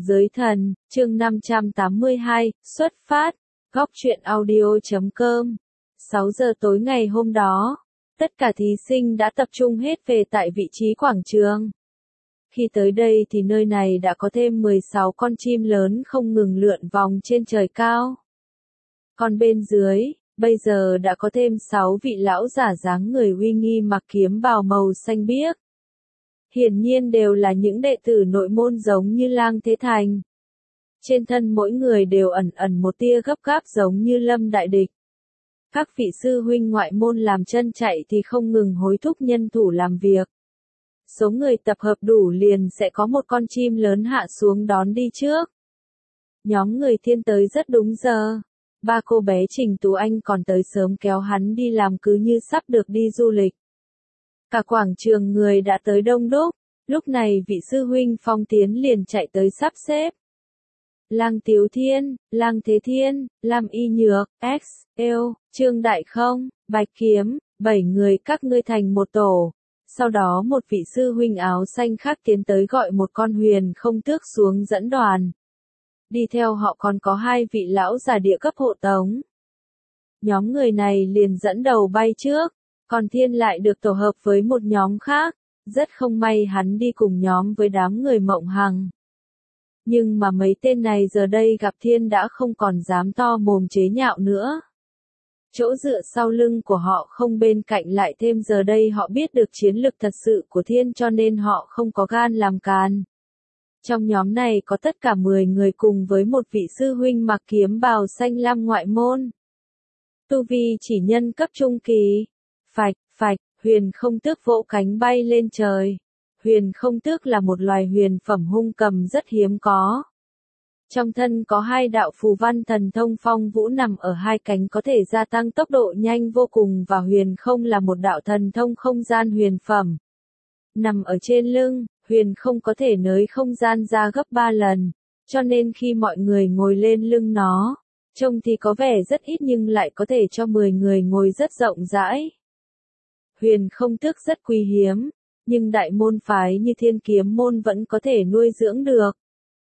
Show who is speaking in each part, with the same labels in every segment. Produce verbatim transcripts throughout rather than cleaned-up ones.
Speaker 1: Giới thần, chương năm trăm tám mươi hai, xuất phát, góc truyện audio chấm com. sáu giờ tối ngày hôm đó, tất cả thí sinh đã tập trung hết về tại vị trí quảng trường. Khi tới đây thì nơi này đã có thêm mười sáu con chim lớn không ngừng lượn vòng trên trời cao. Còn bên dưới, bây giờ đã có thêm sáu vị lão giả dáng người uy nghi mặc kiếm bào màu xanh biếc. Hiển nhiên đều là những đệ tử nội môn giống như Lang Thế Thành. Trên thân mỗi người đều ẩn ẩn một tia gấp gáp giống như lâm đại địch. Các vị sư huynh ngoại môn làm chân chạy thì không ngừng hối thúc nhân thủ làm việc. Số người tập hợp đủ liền sẽ có một con chim lớn hạ xuống đón đi trước. Nhóm người Thiên tới rất đúng giờ. Ba cô bé Trình Tú Anh còn tới sớm kéo hắn đi làm cứ như sắp được đi du lịch. Cả quảng trường người đã tới đông đúc, lúc này vị sư huynh Phong Tiến liền chạy tới sắp xếp. Lang Tiếu Thiên, Lang Thế Thiên, Lam Y Nhược, X, Eo, Trương Đại Không, Bạch Kiếm, bảy người các ngươi thành một tổ. Sau đó một vị sư huynh áo xanh khác tiến tới gọi một con huyền không tước xuống dẫn đoàn. Đi theo họ còn có hai vị lão già địa cấp hộ tống. Nhóm người này liền dẫn đầu bay trước. Còn Thiên lại được tổ hợp với một nhóm khác, rất không may hắn đi cùng nhóm với đám người Mộng Hằng. Nhưng mà mấy tên này giờ đây gặp Thiên đã không còn dám to mồm chế nhạo nữa. Chỗ dựa sau lưng của họ không bên cạnh lại thêm giờ đây họ biết được chiến lực thật sự của Thiên cho nên họ không có gan làm càn. Trong nhóm này có tất cả mười người cùng với một vị sư huynh mặc kiếm bào xanh lam ngoại môn. Tu vi chỉ nhân cấp trung kỳ. Phạch, phạch, huyền không tước vỗ cánh bay lên trời. Huyền không tước là một loài huyền phẩm hung cầm rất hiếm có. Trong thân có hai đạo phù văn thần thông phong vũ nằm ở hai cánh có thể gia tăng tốc độ nhanh vô cùng và huyền không là một đạo thần thông không gian huyền phẩm. Nằm ở trên lưng, huyền không có thể nới không gian ra gấp ba lần, cho nên khi mọi người ngồi lên lưng nó, trông thì có vẻ rất ít nhưng lại có thể cho mười người ngồi rất rộng rãi. Huyền không tước rất quý hiếm, nhưng đại môn phái như Thiên Kiếm môn vẫn có thể nuôi dưỡng được.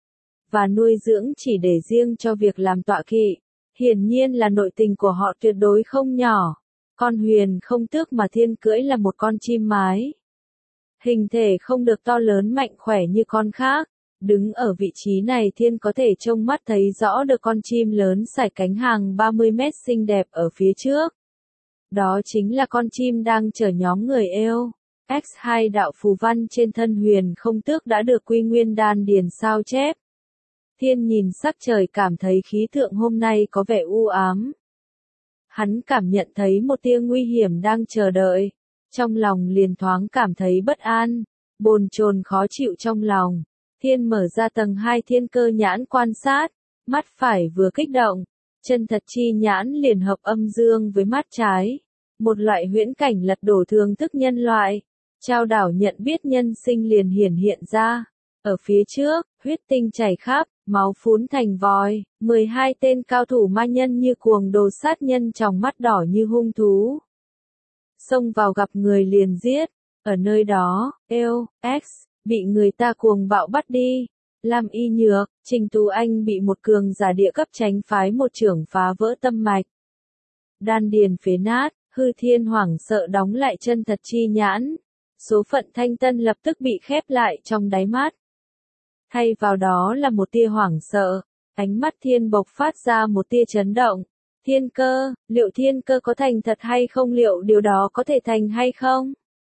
Speaker 1: Và nuôi dưỡng chỉ để riêng cho việc làm tọa kỵ, hiển nhiên là nội tình của họ tuyệt đối không nhỏ. Con huyền không tước mà Thiên cưỡi là một con chim mái. Hình thể không được to lớn mạnh khỏe như con khác, đứng ở vị trí này Thiên có thể trông mắt thấy rõ được con chim lớn sải cánh hàng ba mươi mét xinh đẹp ở phía trước. Đó chính là con chim đang chở nhóm người Eo. X hai đạo phù văn trên thân huyền không tước đã được Quy Nguyên Đan điền sao chép. Thiên nhìn sắc trời cảm thấy khí tượng hôm nay có vẻ u ám. Hắn cảm nhận thấy một tia nguy hiểm đang chờ đợi. Trong lòng liền thoáng cảm thấy bất an, bồn chồn khó chịu trong lòng. Thiên mở ra tầng hai thiên cơ nhãn quan sát, mắt phải vừa kích động. Chân thật chi nhãn liền hợp âm dương với mắt trái. Một loại huyễn cảnh lật đổ thường thức nhân loại. Trao đảo nhận biết nhân sinh liền hiển hiện ra. Ở phía trước, huyết tinh chảy khắp, máu phún thành vòi. mười hai tên cao thủ ma nhân như cuồng đồ sát nhân tròng mắt đỏ như hung thú. Xông vào gặp người liền giết. Ở nơi đó, Eo, X, bị người ta cuồng bạo bắt đi. Lam Y Nhược, Trình Tú Anh bị một cường giả địa cấp tránh phái một trưởng phá vỡ tâm mạch. Đan điền phế nát, hư thiên hoảng sợ đóng lại chân thật chi nhãn. Số phận Thanh Tân lập tức bị khép lại trong đáy mắt. Thay vào đó là một tia hoảng sợ, ánh mắt Thiên bộc phát ra một tia chấn động. Thiên cơ, liệu thiên cơ có thành thật hay không, liệu điều đó có thể thành hay không?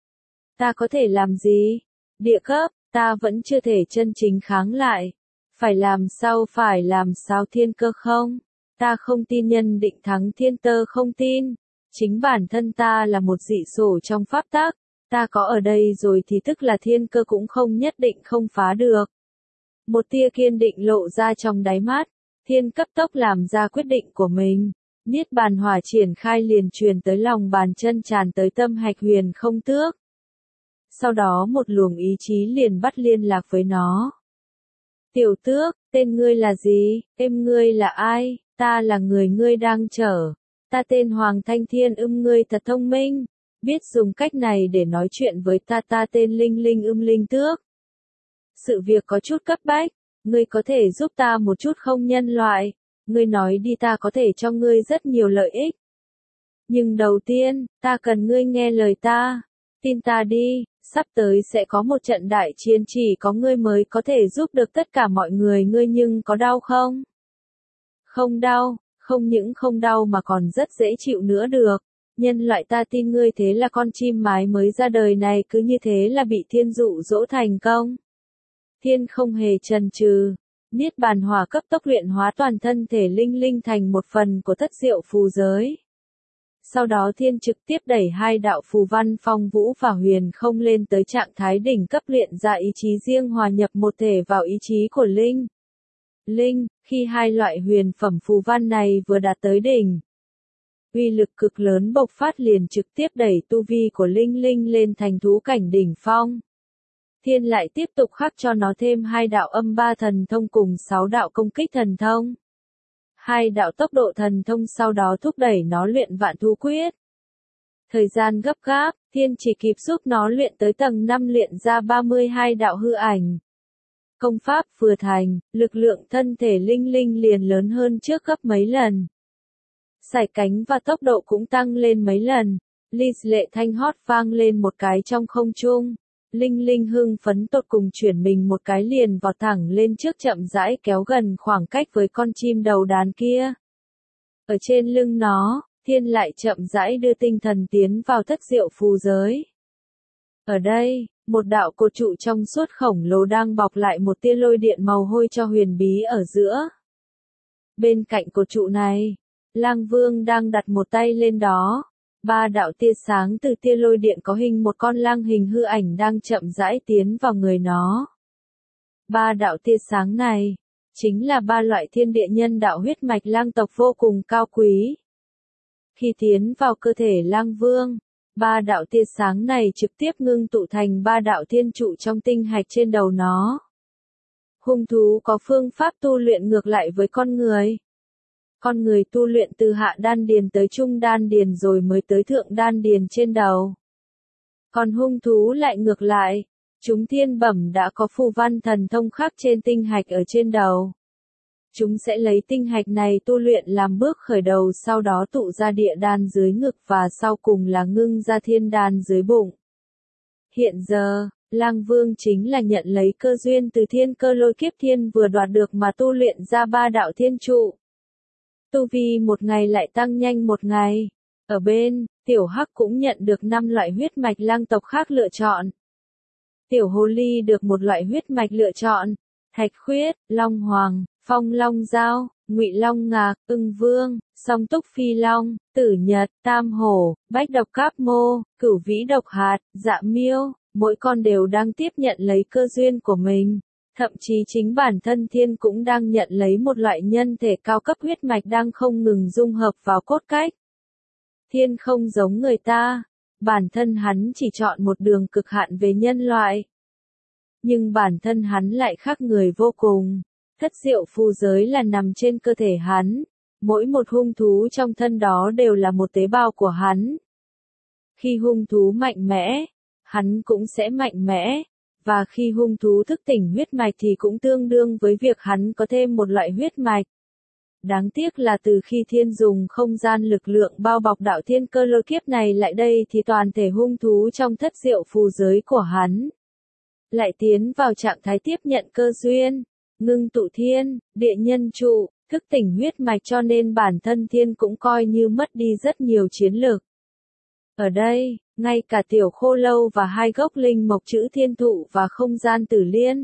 Speaker 1: Ta có thể làm gì? Địa cấp, ta vẫn chưa thể chân chính kháng lại. Phải làm sao phải làm sao thiên cơ không? Ta không tin nhân định thắng thiên tơ không tin. Chính bản thân ta là một dị sổ trong pháp tắc. Ta có ở đây rồi thì tức là thiên cơ cũng không nhất định không phá được. Một tia kiên định lộ ra trong đáy mắt. Thiên cấp tốc làm ra quyết định của mình. Niết bàn hỏa triển khai liền truyền tới lòng bàn chân tràn tới tâm hạch huyền không tước. Sau đó một luồng ý chí liền bắt liên lạc với nó. Tiểu tước, tên ngươi là gì? Em ngươi là ai? Ta là người ngươi đang chở. Ta tên Hoàng Thanh Thiên ưm ngươi thật thông minh. Biết dùng cách này để nói chuyện với ta ta tên Linh Linh ưm Linh Tước. Sự việc có chút cấp bách. ngươi có thể giúp ta một chút không nhân loại? Ngươi nói đi, ta có thể cho ngươi rất nhiều lợi ích. Nhưng đầu tiên, ta cần ngươi nghe lời ta. Tin ta đi, sắp tới sẽ có một trận đại chiến, chỉ có ngươi mới có thể giúp được tất cả mọi người. Ngươi nhưng có đau không? Không đau, không những không đau mà còn rất dễ chịu nữa được. Nhân loại, ta tin ngươi, thế là con chim mái mới ra đời này cứ như thế là bị thiên dụ dỗ thành công. Thiên không hề chần chừ, niết bàn hỏa cấp tốc luyện hóa toàn thân thể linh linh thành một phần của thất diệu phù giới. Sau đó thiên trực tiếp đẩy hai đạo phù văn phong vũ và huyền không lên tới trạng thái đỉnh cấp, luyện ra ý chí riêng hòa nhập một thể vào ý chí của linh. Linh, khi hai loại huyền phẩm phù văn này vừa đạt tới đỉnh, uy lực cực lớn bộc phát, liền trực tiếp đẩy tu vi của linh linh lên thành thú cảnh đỉnh phong. Thiên lại tiếp tục khắc cho nó thêm hai đạo âm ba thần thông cùng sáu đạo công kích thần thông. Hai đạo tốc độ thần thông sau đó thúc đẩy nó luyện vạn thú quyết. Thời gian gấp gáp, thiên chỉ kịp giúp nó luyện tới tầng năm, luyện ra ba mươi hai đạo hư ảnh. Công pháp vừa thành, lực lượng thân thể linh linh liền lớn hơn trước gấp mấy lần. Sải cánh và tốc độ cũng tăng lên mấy lần. Ly lệ thanh hót vang lên một cái trong không trung. Linh linh hưng phấn tột cùng, chuyển mình một cái liền vọt thẳng lên trước, chậm rãi kéo gần khoảng cách với con chim đầu đàn kia. Ở trên lưng nó, thiên lại chậm rãi đưa tinh thần tiến vào thất diệu phù giới. Ở đây, một đạo cột trụ trong suốt khổng lồ đang bọc lại một tia lôi điện màu hôi cho huyền bí ở giữa. Bên cạnh cột trụ này, Lang Vương đang đặt một tay lên đó. Ba đạo tia sáng từ tia lôi điện có hình một con lang hình hư ảnh đang chậm rãi tiến vào người nó. Ba đạo tia sáng này, chính là ba loại thiên địa nhân đạo huyết mạch lang tộc vô cùng cao quý. Khi tiến vào cơ thể Lang Vương, ba đạo tia sáng này trực tiếp ngưng tụ thành ba đạo thiên trụ trong tinh hạch trên đầu nó. Hung thú có phương pháp tu luyện ngược lại với con người. Con người tu luyện từ hạ đan điền tới trung đan điền rồi mới tới thượng đan điền trên đầu. Còn hung thú lại ngược lại, chúng thiên bẩm đã có phù văn thần thông khắc trên tinh hạch ở trên đầu. Chúng sẽ lấy tinh hạch này tu luyện làm bước khởi đầu, sau đó tụ ra địa đan dưới ngực và sau cùng là ngưng ra thiên đan dưới bụng. Hiện giờ, Lang Vương chính là nhận lấy cơ duyên từ thiên cơ lôi kiếp thiên vừa đoạt được mà tu luyện ra ba đạo thiên trụ. Tu vi một ngày lại tăng nhanh một ngày. Ở bên, Tiểu Hắc cũng nhận được năm loại huyết mạch lang tộc khác lựa chọn. Tiểu Hồ Ly được một loại huyết mạch lựa chọn. Thạch Khuyết, Long Hoàng, Phong Long Giao, Ngụy Long Ngạc, Ưng Vương, Song Túc Phi Long, Tử Nhật, Tam Hổ, Bách Độc Cáp Mô, Cửu Vĩ Độc Hạt, Dạ Miêu, mỗi con đều đang tiếp nhận lấy cơ duyên của mình. Thậm chí chính bản thân thiên cũng đang nhận lấy một loại nhân thể cao cấp huyết mạch đang không ngừng dung hợp vào cốt cách. Thiên không giống người ta, bản thân hắn chỉ chọn một đường cực hạn về nhân loại. Nhưng bản thân hắn lại khác người vô cùng. Thất diệu phù giới là nằm trên cơ thể hắn, mỗi một hung thú trong thân đó đều là một tế bào của hắn. Khi hung thú mạnh mẽ, hắn cũng sẽ mạnh mẽ. Và khi hung thú thức tỉnh huyết mạch thì cũng tương đương với việc hắn có thêm một loại huyết mạch. Đáng tiếc là từ khi thiên dùng không gian lực lượng bao bọc đạo thiên cơ lôi kiếp này lại đây thì toàn thể hung thú trong thất diệu phù giới của hắn lại tiến vào trạng thái tiếp nhận cơ duyên, ngưng tụ thiên, địa nhân trụ, thức tỉnh huyết mạch, cho nên bản thân thiên cũng coi như mất đi rất nhiều chiến lực. Ở đây, ngay cả tiểu khô lâu và hai gốc linh mộc chữ thiên thụ và không gian tử liên,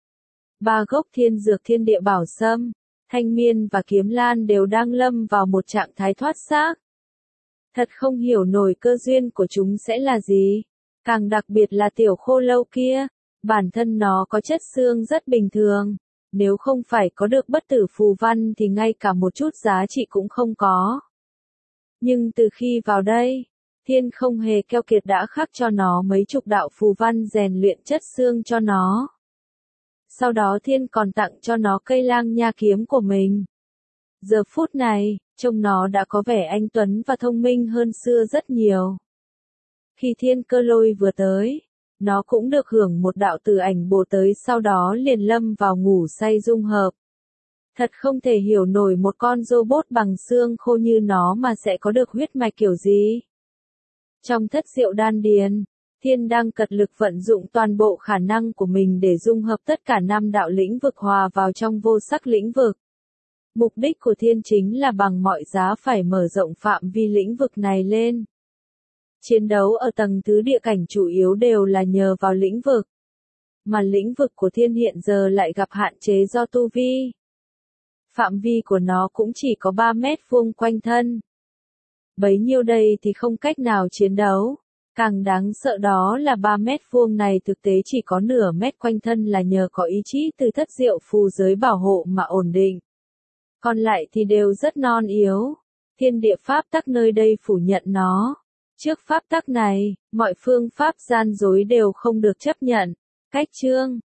Speaker 1: ba gốc thiên dược thiên địa bảo sâm, thanh miên và kiếm lan đều đang lâm vào một trạng thái thoát xác. Thật không hiểu nổi cơ duyên của chúng sẽ là gì. Càng đặc biệt là tiểu khô lâu kia, bản thân nó có chất xương rất bình thường. Nếu không phải có được bất tử phù văn thì ngay cả một chút giá trị cũng không có. Nhưng từ khi vào đây, thiên không hề keo kiệt đã khắc cho nó mấy chục đạo phù văn rèn luyện chất xương cho nó. Sau đó thiên còn tặng cho nó cây lang nha kiếm của mình. Giờ phút này, trông nó đã có vẻ anh tuấn và thông minh hơn xưa rất nhiều. Khi thiên cơ lôi vừa tới, nó cũng được hưởng một đạo từ ảnh bồ tới sau đó liền lâm vào ngủ say dung hợp. Thật không thể hiểu nổi một con robot bằng xương khô như nó mà sẽ có được huyết mạch kiểu gì. Trong thất diệu đan điền, Thiên đang cật lực vận dụng toàn bộ khả năng của mình để dung hợp tất cả năm đạo lĩnh vực hòa vào trong vô sắc lĩnh vực. Mục đích của Thiên chính là bằng mọi giá phải mở rộng phạm vi lĩnh vực này lên. Chiến đấu ở tầng tứ địa cảnh chủ yếu đều là nhờ vào lĩnh vực. Mà lĩnh vực của Thiên hiện giờ lại gặp hạn chế do tu vi. Phạm vi của nó cũng chỉ có ba mét vuông quanh thân. Bấy nhiêu đây thì không cách nào chiến đấu. Càng đáng sợ đó là ba mét vuông này thực tế chỉ có nửa mét quanh thân là nhờ có ý chí từ thất diệu phù giới bảo hộ mà ổn định. Còn lại thì đều rất non yếu. Thiên địa pháp tắc nơi đây phủ nhận nó. Trước pháp tắc này, mọi phương pháp gian dối đều không được chấp nhận. Cách chương